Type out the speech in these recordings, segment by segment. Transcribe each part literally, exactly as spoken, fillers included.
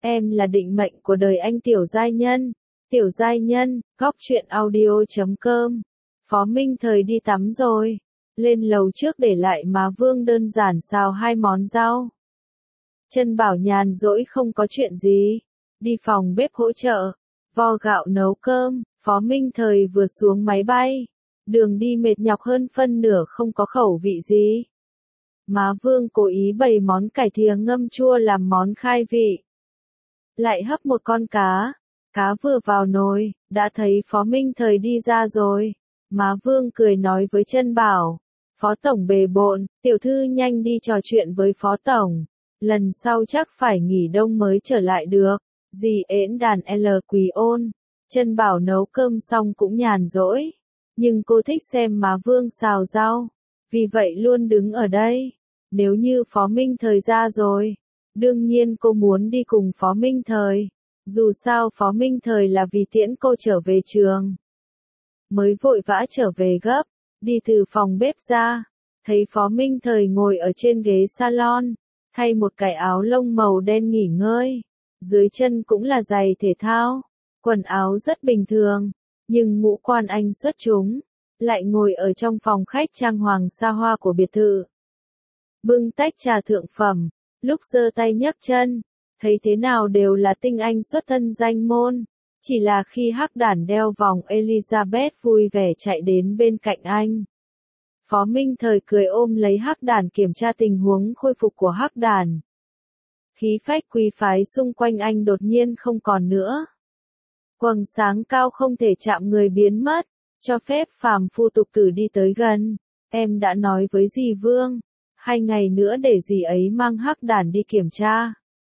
Em là định mệnh của đời anh tiểu giai nhân. Tiểu giai nhân, góc truyện audio.com. Phó Minh Thời đi tắm rồi. Lên lầu trước để lại má Vương đơn giản xào hai món rau. Chân Bảo nhàn rỗi không có chuyện gì. Đi phòng bếp hỗ trợ. Vo gạo nấu cơm. Phó Minh Thời vừa xuống máy bay. Đường đi mệt nhọc hơn phân nửa không có khẩu vị gì. Má Vương cố ý bày món cải thìa ngâm chua làm món khai vị. Lại hấp một con cá. Cá vừa vào nồi, đã thấy Phó Minh Thời đi ra rồi. Má Vương cười nói với Chân Bảo. Phó Tổng bề bộn, tiểu thư nhanh đi trò chuyện với Phó Tổng. Lần sau chắc phải nghỉ đông mới trở lại được. Dì ễn đàn L Quỳ ôn. Chân Bảo nấu cơm xong cũng nhàn rỗi. Nhưng cô thích xem má Vương xào rau. Vì vậy luôn đứng ở đây. Nếu như Phó Minh Thời ra rồi. Đương nhiên cô muốn đi cùng Phó Minh Thời. Dù sao Phó Minh Thời là vì tiễn cô trở về trường. Mới vội vã trở về gấp. Đi từ phòng bếp ra. Thấy Phó Minh Thời ngồi ở trên ghế salon. Thay một cái áo lông màu đen nghỉ ngơi. Dưới chân cũng là giày thể thao. Quần áo rất bình thường. Nhưng ngũ quan anh xuất chúng. Lại ngồi ở trong phòng khách trang hoàng xa hoa của biệt thự. Bưng tách trà thượng phẩm. Lúc giơ tay nhấc chân. Thấy thế nào đều là tinh anh xuất thân danh môn. Chỉ là khi hắc đản đeo vòng Elizabeth vui vẻ chạy đến bên cạnh anh. Phó Minh Thời cười ôm lấy hắc đản kiểm tra tình huống khôi phục của hắc đản. Khí phách quý phái xung quanh anh đột nhiên không còn nữa. Quầng sáng cao không thể chạm người biến mất. Cho phép phàm phu tục tử đi tới gần. Em đã nói với dì Vương. Hai ngày nữa để dì ấy mang hắc đản đi kiểm tra.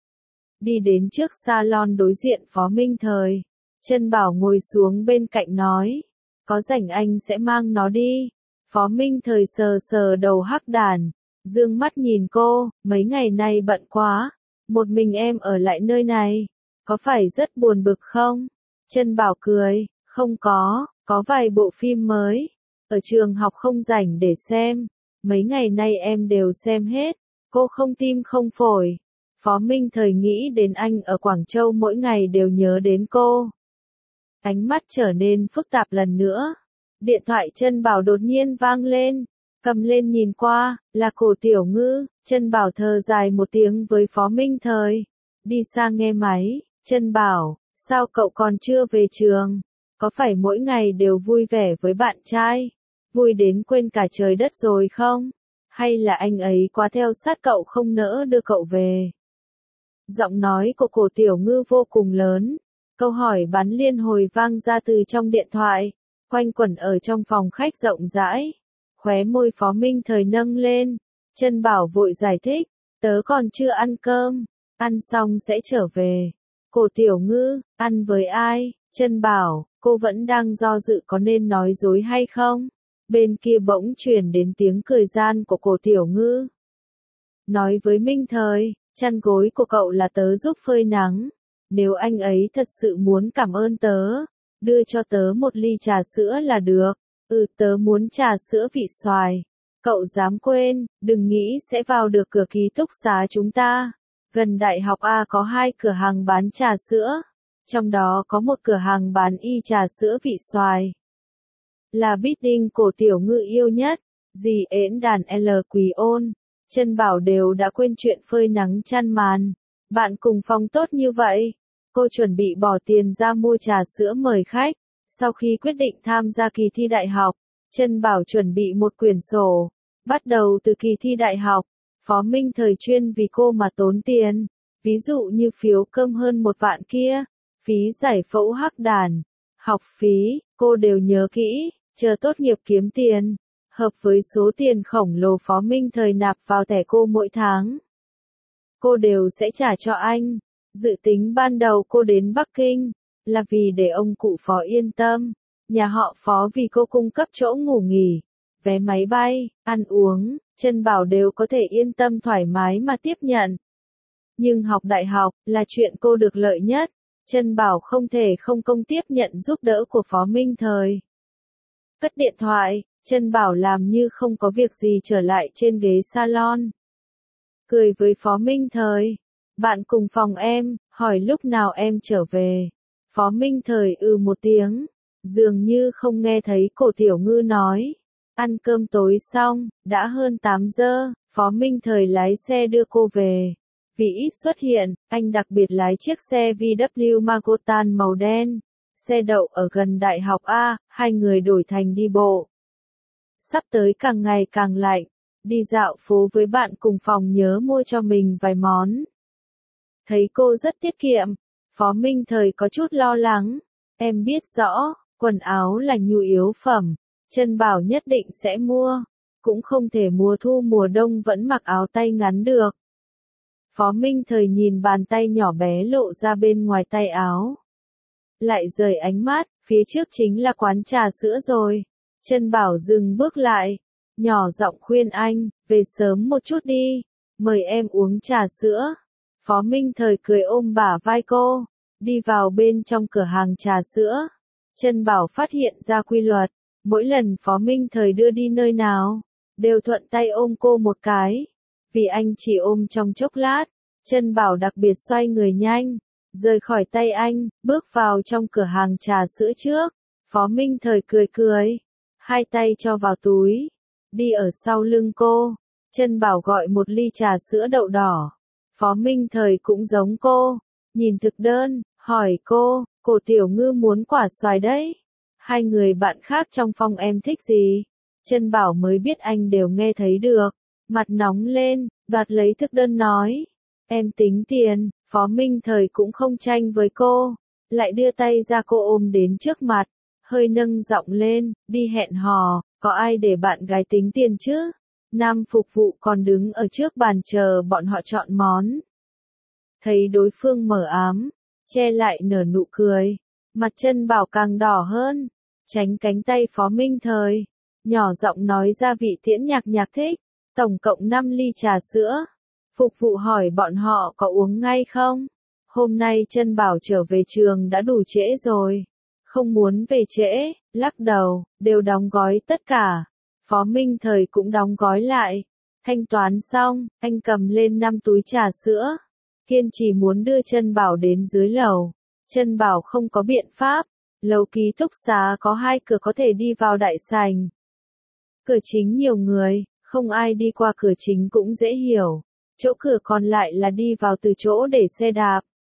Đi đến trước salon đối diện Phó Minh Thời. Chân Bảo ngồi xuống bên cạnh nói. Có rảnh anh sẽ mang nó đi. Phó Minh Thời sờ sờ đầu hắc đản. Dương mắt nhìn cô. Mấy ngày nay bận quá. Một mình em ở lại nơi này. Có phải rất buồn bực không? Chân Bảo cười. Không có. Có vài bộ phim mới. Ở trường học không rảnh để xem. Mấy ngày nay em đều xem hết. Cô không tim không phổi. Phó Minh Thời nghĩ đến anh ở Quảng Châu mỗi ngày đều nhớ đến cô. Ánh mắt trở nên phức tạp lần nữa. Điện thoại Chân Bảo đột nhiên vang lên. Cầm lên nhìn qua, là Cổ Tiểu Ngư. Chân Bảo thở dài một tiếng với Phó Minh Thời. Đi sang nghe máy. Chân Bảo, sao cậu còn chưa về trường? Có phải mỗi ngày đều vui vẻ với bạn trai? Vui đến quên cả trời đất rồi không? Hay là anh ấy quá theo sát cậu không nỡ đưa cậu về? Giọng nói của Cổ Tiểu Ngư vô cùng lớn. Câu hỏi bắn liên hồi vang ra từ trong điện thoại. Quanh quẩn ở trong phòng khách rộng rãi. Khóe môi Phó Minh Thời nâng lên. Chân Bảo vội giải thích. Tớ còn chưa ăn cơm. Ăn xong sẽ trở về. Cổ Tiểu Ngư, ăn với ai? Chân Bảo, cô vẫn đang do dự có nên nói dối hay không? Bên kia bỗng truyền đến tiếng cười gian của Cổ Tiểu Ngư. Nói với Minh Thời, chăn gối của cậu là tớ giúp phơi nắng. Nếu anh ấy thật sự muốn cảm ơn tớ, đưa cho tớ một ly trà sữa là được. Ừ, tớ muốn trà sữa vị xoài. Cậu dám quên, đừng nghĩ sẽ vào được cửa ký túc xá chúng ta. Gần đại học A có hai cửa hàng bán trà sữa. Trong đó có một cửa hàng bán y trà sữa vị xoài. Là bidding Cổ Tiểu Ngư yêu nhất. Dì ễn đàn L Quỳ ôn. Chân Bảo đều đã quên chuyện phơi nắng chăn màn. Bạn cùng phòng tốt như vậy. Cô chuẩn bị bỏ tiền ra mua trà sữa mời khách. Sau khi quyết định tham gia kỳ thi đại học, Chân Bảo chuẩn bị một quyển sổ. Bắt đầu từ kỳ thi đại học, Phó Minh Thời chuyên vì cô mà tốn tiền. Ví dụ như phiếu cơm hơn một vạn kia, phí giải phẫu hắc đản, học phí, cô đều nhớ kỹ, chờ tốt nghiệp kiếm tiền. Hợp với số tiền khổng lồ Phó Minh Thời nạp vào thẻ cô mỗi tháng. Cô đều sẽ trả cho anh. Dự tính ban đầu cô đến Bắc Kinh, là vì để ông cụ Phó yên tâm. Nhà họ Phó vì cô cung cấp chỗ ngủ nghỉ, vé máy bay, ăn uống, Chân Bảo đều có thể yên tâm thoải mái mà tiếp nhận. Nhưng học đại học, là chuyện cô được lợi nhất. Chân Bảo không thể không công tiếp nhận giúp đỡ của Phó Minh Thời. Cất điện thoại, Chân Bảo làm như không có việc gì trở lại trên ghế salon. Cười với Phó Minh Thời. Bạn cùng phòng em, hỏi lúc nào em trở về. Phó Minh Thời ư một tiếng, dường như không nghe thấy Cổ Tiểu Ngư nói. Ăn cơm tối xong, đã hơn tám giờ, Phó Minh Thời lái xe đưa cô về. Vì ít xuất hiện, anh đặc biệt lái chiếc xe vê kép Magotan màu đen. Xe đậu ở gần Đại học A, hai người đổi thành đi bộ. Sắp tới càng ngày càng lạnh, đi dạo phố với bạn cùng phòng nhớ mua cho mình vài món. Thấy cô rất tiết kiệm, Phó Minh Thời có chút lo lắng. Em biết rõ, quần áo là nhu yếu phẩm, Trân Bảo nhất định sẽ mua, cũng không thể mùa thu mùa đông vẫn mặc áo tay ngắn được. Phó Minh Thời nhìn bàn tay nhỏ bé lộ ra bên ngoài tay áo. Lại rời ánh mắt, phía trước chính là quán trà sữa rồi. Trân Bảo dừng bước lại, nhỏ giọng khuyên anh, về sớm một chút đi, mời em uống trà sữa. Phó Minh Thời cười ôm bả vai cô, đi vào bên trong cửa hàng trà sữa. Trân Bảo phát hiện ra quy luật, mỗi lần Phó Minh Thời đưa đi nơi nào, đều thuận tay ôm cô một cái. Vì anh chỉ ôm trong chốc lát, Trân Bảo đặc biệt xoay người nhanh, rời khỏi tay anh, bước vào trong cửa hàng trà sữa trước. Phó Minh Thời cười cười, hai tay cho vào túi, đi ở sau lưng cô. Trân Bảo gọi một ly trà sữa đậu đỏ. Phó Minh Thời cũng giống cô, nhìn thực đơn, hỏi cô, Cổ Tiểu Ngư muốn quả xoài đấy. Hai người bạn khác trong phòng em thích gì? Trân Bảo mới biết anh đều nghe thấy được, mặt nóng lên, đoạt lấy thực đơn nói. Em tính tiền. Phó Minh Thời cũng không tranh với cô, lại đưa tay ra cô ôm đến trước mặt, hơi nâng giọng lên, đi hẹn hò, có ai để bạn gái tính tiền chứ? Nam phục vụ còn đứng ở trước bàn chờ bọn họ chọn món. Thấy đối phương mở ám, che lại nở nụ cười, mặt Trân Bảo càng đỏ hơn, tránh cánh tay Phó Minh Thời, nhỏ giọng nói ra vị tiễn nhạc nhạc thích, tổng cộng năm ly trà sữa. Phục vụ hỏi bọn họ có uống ngay không? Hôm nay Trân Bảo trở về trường đã đủ trễ rồi, không muốn về trễ, lắc đầu, đều đóng gói tất cả. Phó Minh Thời cũng đóng gói lại. Thanh toán xong, anh cầm lên năm túi trà sữa. Kiên trì muốn đưa Trân Bảo đến dưới lầu. Trân Bảo không có biện pháp. Lầu ký túc xá có hai cửa có thể đi vào đại sảnh. Cửa chính nhiều người, không ai đi qua cửa chính cũng dễ hiểu. Chỗ cửa còn lại là đi vào từ chỗ để xe đạp.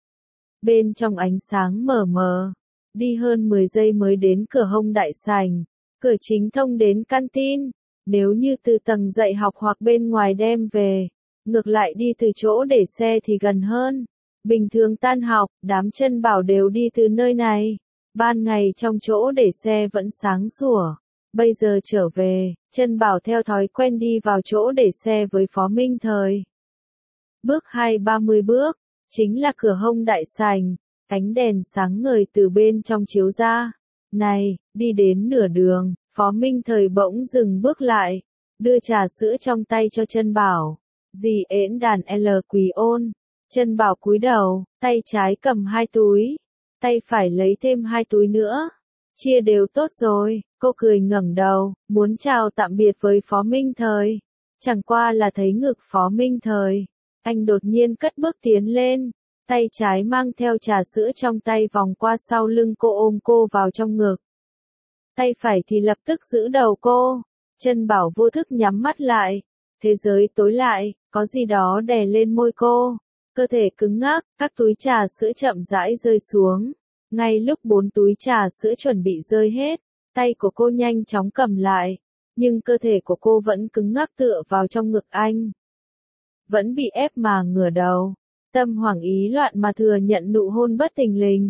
Bên trong ánh sáng mờ mờ, đi hơn mười giây mới đến cửa hông đại sảnh. Cửa chính thông đến canteen. Nếu như từ tầng dạy học hoặc bên ngoài đem về, ngược lại đi từ chỗ để xe thì gần hơn. Bình thường tan học, đám Trân Bảo đều đi từ nơi này. Ban ngày trong chỗ để xe vẫn sáng sủa. Bây giờ trở về, Trân Bảo theo thói quen đi vào chỗ để xe với Phó Minh Thời. Bước hai ba mươi bước, chính là cửa hông đại sảnh, ánh đèn sáng ngời từ bên trong chiếu ra. Này, đi đến nửa đường, Phó Minh Thời bỗng dừng bước lại, đưa trà sữa trong tay cho Trân Bảo. Dì ễn đàn L Quỳ ôn. Trân Bảo cúi đầu, tay trái cầm hai túi, tay phải lấy thêm hai túi nữa. Chia đều tốt rồi, cô cười ngẩng đầu, muốn chào tạm biệt với Phó Minh Thời. Chẳng qua là thấy ngực Phó Minh Thời. Anh đột nhiên cất bước tiến lên, tay trái mang theo trà sữa trong tay vòng qua sau lưng cô ôm cô vào trong ngực. Tay phải thì lập tức giữ đầu cô. Trân Bảo vô thức nhắm mắt lại. Thế giới tối lại, có gì đó đè lên môi cô. Cơ thể cứng ngắc, các túi trà sữa chậm rãi rơi xuống. Ngay lúc bốn túi trà sữa chuẩn bị rơi hết, tay của cô nhanh chóng cầm lại. Nhưng cơ thể của cô vẫn cứng ngắc tựa vào trong ngực anh. Vẫn bị ép mà ngửa đầu. Tâm hoảng ý loạn mà thừa nhận nụ hôn bất thình lình.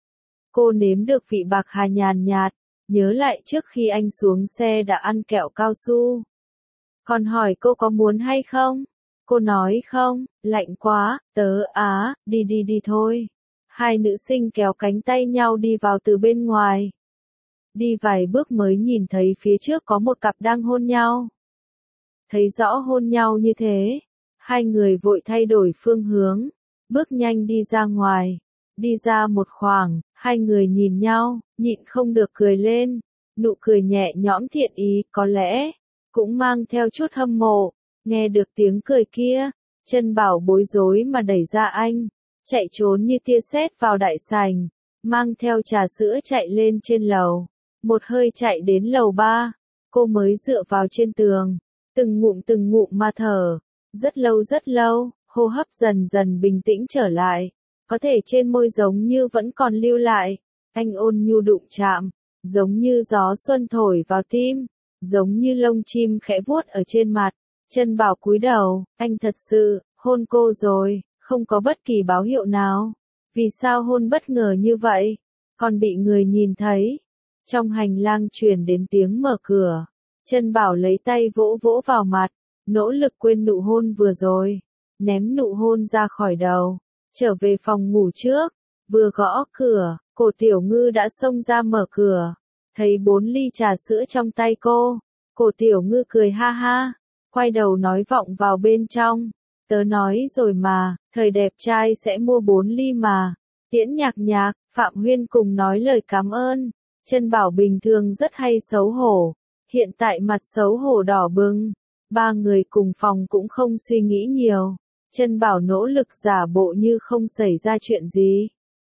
Cô nếm được vị bạc hà nhàn nhạt, nhớ lại trước khi anh xuống xe đã ăn kẹo cao su. Còn hỏi cô có muốn hay không? Cô nói không, lạnh quá, tớ á, đi đi đi thôi. Hai nữ sinh kéo cánh tay nhau đi vào từ bên ngoài. Đi vài bước mới nhìn thấy phía trước có một cặp đang hôn nhau. Thấy rõ hôn nhau như thế, hai người vội thay đổi phương hướng, bước nhanh đi ra ngoài. Đi ra một khoảng, hai người nhìn nhau, nhịn không được cười lên. Nụ cười nhẹ nhõm thiện ý, có lẽ cũng mang theo chút hâm mộ. Nghe được tiếng cười kia, Trân Bảo bối rối mà đẩy ra anh. chạy trốn như tia sét vào đại sảnh, mang theo trà sữa chạy lên trên lầu. Một hơi chạy đến lầu ba, cô mới dựa vào trên tường, từng ngụm từng ngụm mà thở. Rất lâu rất lâu, hô hấp dần dần bình tĩnh trở lại, có thể trên môi giống như vẫn còn lưu lại. Anh ôn nhu đụng chạm, giống như gió xuân thổi vào tim, giống như lông chim khẽ vuốt ở trên mặt. Chân Bảo cúi đầu, anh thật sự hôn cô rồi, không có bất kỳ báo hiệu nào. Vì sao hôn bất ngờ như vậy? Còn bị người nhìn thấy. Trong hành lang truyền đến tiếng mở cửa. Chân Bảo lấy tay vỗ vỗ vào mặt, nỗ lực quên nụ hôn vừa rồi, ném nụ hôn ra khỏi đầu, trở về phòng ngủ trước. Vừa gõ cửa, Cổ Tiểu Ngư đã xông ra mở cửa, thấy bốn ly trà sữa trong tay cô. Cổ Tiểu Ngư cười ha ha, quay đầu nói vọng vào bên trong, tớ nói rồi mà, thời đẹp trai sẽ mua bốn ly mà. Tiễn Nhạc Nhạc, Phạm Huyên cùng nói lời cảm ơn. Chân Bảo bình thường rất hay xấu hổ, hiện tại mặt xấu hổ đỏ bừng. Ba người cùng phòng cũng không suy nghĩ nhiều. Chân Bảo nỗ lực giả bộ như không xảy ra chuyện gì.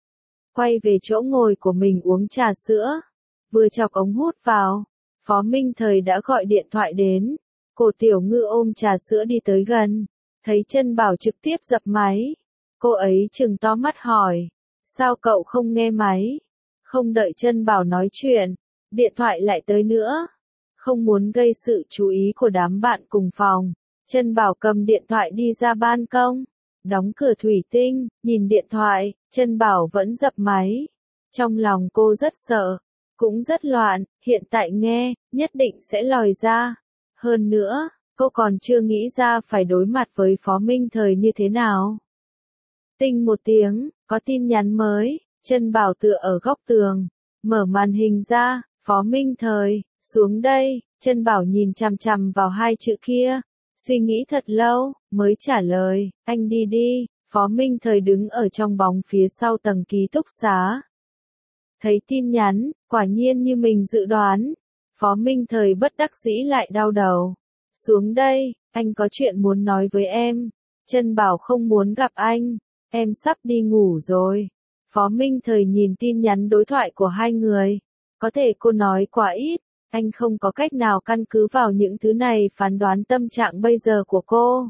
Quay về chỗ ngồi của mình uống trà sữa. Vừa chọc ống hút vào, Phó Minh Thời đã gọi điện thoại đến. Cổ Tiểu Ngư ôm trà sữa đi tới gần, thấy Chân Bảo trực tiếp dập máy. Cô ấy trừng to mắt hỏi, sao cậu không nghe máy? Không đợi Chân Bảo nói chuyện, điện thoại lại tới nữa. Không muốn gây sự chú ý của đám bạn cùng phòng, Chân Bảo cầm điện thoại đi ra ban công, đóng cửa thủy tinh, nhìn điện thoại. Chân Bảo vẫn dập máy. Trong lòng cô rất sợ, cũng rất loạn, hiện tại nghe, nhất định sẽ lòi ra. Hơn nữa, cô còn chưa nghĩ ra phải đối mặt với Phó Minh Thời như thế nào. Tinh một tiếng, có tin nhắn mới. Chân Bảo tựa ở góc tường, mở màn hình ra. Phó Minh Thời, xuống đây. Chân Bảo nhìn chằm chằm vào hai chữ kia, suy nghĩ thật lâu, mới trả lời, anh đi đi. Phó Minh Thời đứng ở trong bóng phía sau tầng ký túc xá. Thấy tin nhắn, quả nhiên như mình dự đoán. Phó Minh Thời bất đắc dĩ lại đau đầu. Xuống đây, anh có chuyện muốn nói với em. Chân Bảo không muốn gặp anh, em sắp đi ngủ rồi. Phó Minh Thời nhìn tin nhắn đối thoại của hai người. Có thể cô nói quá ít, anh không có cách nào căn cứ vào những thứ này phán đoán tâm trạng bây giờ của cô.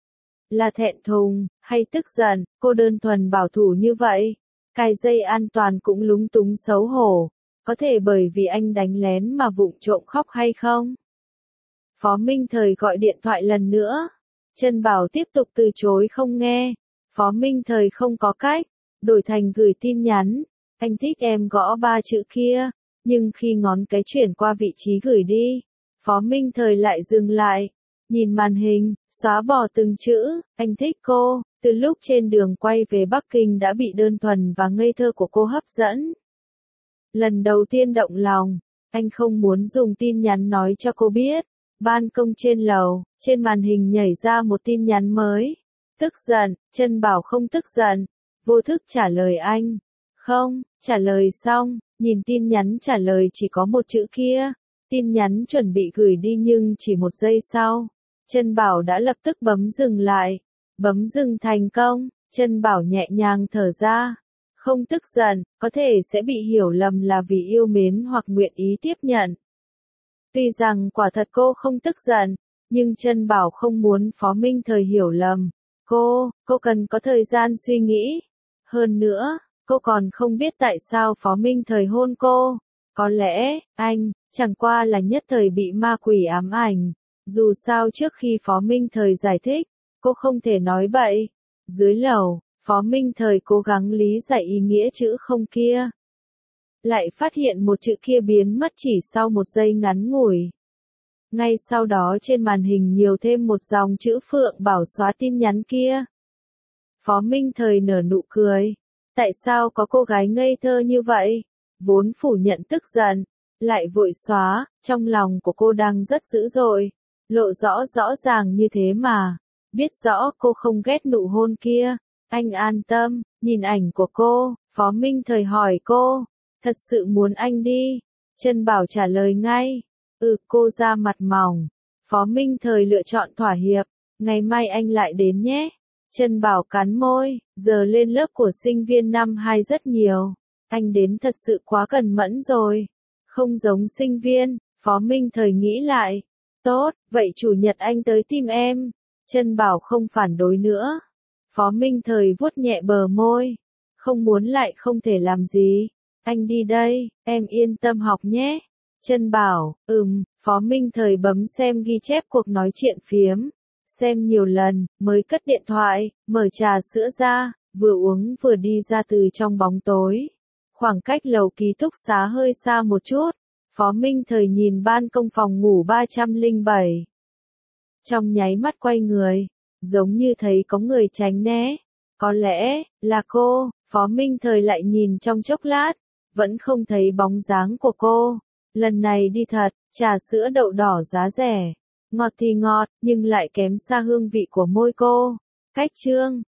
Là thẹn thùng, hay tức giận, cô đơn thuần bảo thủ như vậy. Cài dây an toàn cũng lúng túng xấu hổ. Có thể bởi vì anh đánh lén mà vụng trộm khóc hay không? Phó Minh Thời gọi điện thoại lần nữa. Chân Bảo tiếp tục từ chối không nghe. Phó Minh Thời không có cách, đổi thành gửi tin nhắn. Anh thích em gõ ba chữ kia, nhưng khi ngón cái chuyển qua vị trí gửi đi, Phó Minh Thời lại dừng lại. Nhìn màn hình, xóa bỏ từng chữ, anh thích cô. Từ lúc trên đường quay về Bắc Kinh đã bị đơn thuần và ngây thơ của cô hấp dẫn. Lần đầu tiên động lòng, anh không muốn dùng tin nhắn nói cho cô biết. Ban công trên lầu, trên màn hình nhảy ra một tin nhắn mới. Tức giận. Chân Bảo không tức giận, vô thức trả lời anh. Không. Trả lời xong, nhìn tin nhắn trả lời chỉ có một chữ kia. Tin nhắn chuẩn bị gửi đi nhưng chỉ một giây sau, Chân Bảo đã lập tức bấm dừng lại. Bấm dừng thành công, Chân Bảo nhẹ nhàng thở ra. Không tức giận, có thể sẽ bị hiểu lầm là vì yêu mến hoặc nguyện ý tiếp nhận. Tuy rằng quả thật cô không tức giận, nhưng Chân Bảo không muốn Phó Minh Thời hiểu lầm. Cô, cô cần có thời gian suy nghĩ. Hơn nữa, cô còn không biết tại sao Phó Minh Thời hôn cô. Có lẽ, anh, chẳng qua là nhất thời bị ma quỷ ám ảnh. Dù sao trước khi Phó Minh Thời giải thích, cô không thể nói bậy. Dưới lầu, Phó Minh Thời cố gắng lý giải ý nghĩa chữ không kia. Lại phát hiện một chữ kia biến mất chỉ sau một giây ngắn ngủi. Ngay sau đó trên màn hình nhiều thêm một dòng chữ Phượng bảo xóa tin nhắn kia. Phó Minh Thời nở nụ cười. Tại sao có cô gái ngây thơ như vậy? Vốn phủ nhận tức giận, lại vội xóa, trong lòng của cô đang rất dữ dội. Lộ rõ rõ ràng như thế mà. Biết rõ cô không ghét nụ hôn kia. Anh an tâm, nhìn ảnh của cô, Phó Minh Thời hỏi cô. Thật sự muốn anh đi? Chân Bảo trả lời ngay. Ừ, cô ra mặt mỏng. Phó Minh Thời lựa chọn thỏa hiệp. Ngày mai anh lại đến nhé. Trân Bảo cắn môi, giờ lên lớp của sinh viên năm hai rất nhiều. Anh đến thật sự quá cẩn mẫn rồi. Không giống sinh viên, Phó Minh Thời nghĩ lại. Tốt, vậy chủ nhật anh tới tìm em. Trân Bảo không phản đối nữa. Phó Minh Thời vuốt nhẹ bờ môi. Không muốn lại không thể làm gì. Anh đi đây, em yên tâm học nhé. Trân Bảo, ừm, Phó Minh Thời bấm xem ghi chép cuộc nói chuyện phiếm. Xem nhiều lần, mới cất điện thoại, mở trà sữa ra, vừa uống vừa đi ra từ trong bóng tối. Khoảng cách lầu ký túc xá hơi xa một chút. Phó Minh Thời nhìn ban công phòng ngủ ba không bảy. Trong nháy mắt quay người, giống như thấy có người tránh né. Có lẽ, là cô, Phó Minh Thời lại nhìn trong chốc lát, vẫn không thấy bóng dáng của cô. Lần này đi thật, trà sữa đậu đỏ giá rẻ. Ngọt thì ngọt, nhưng lại kém xa hương vị của môi cô. Cách chương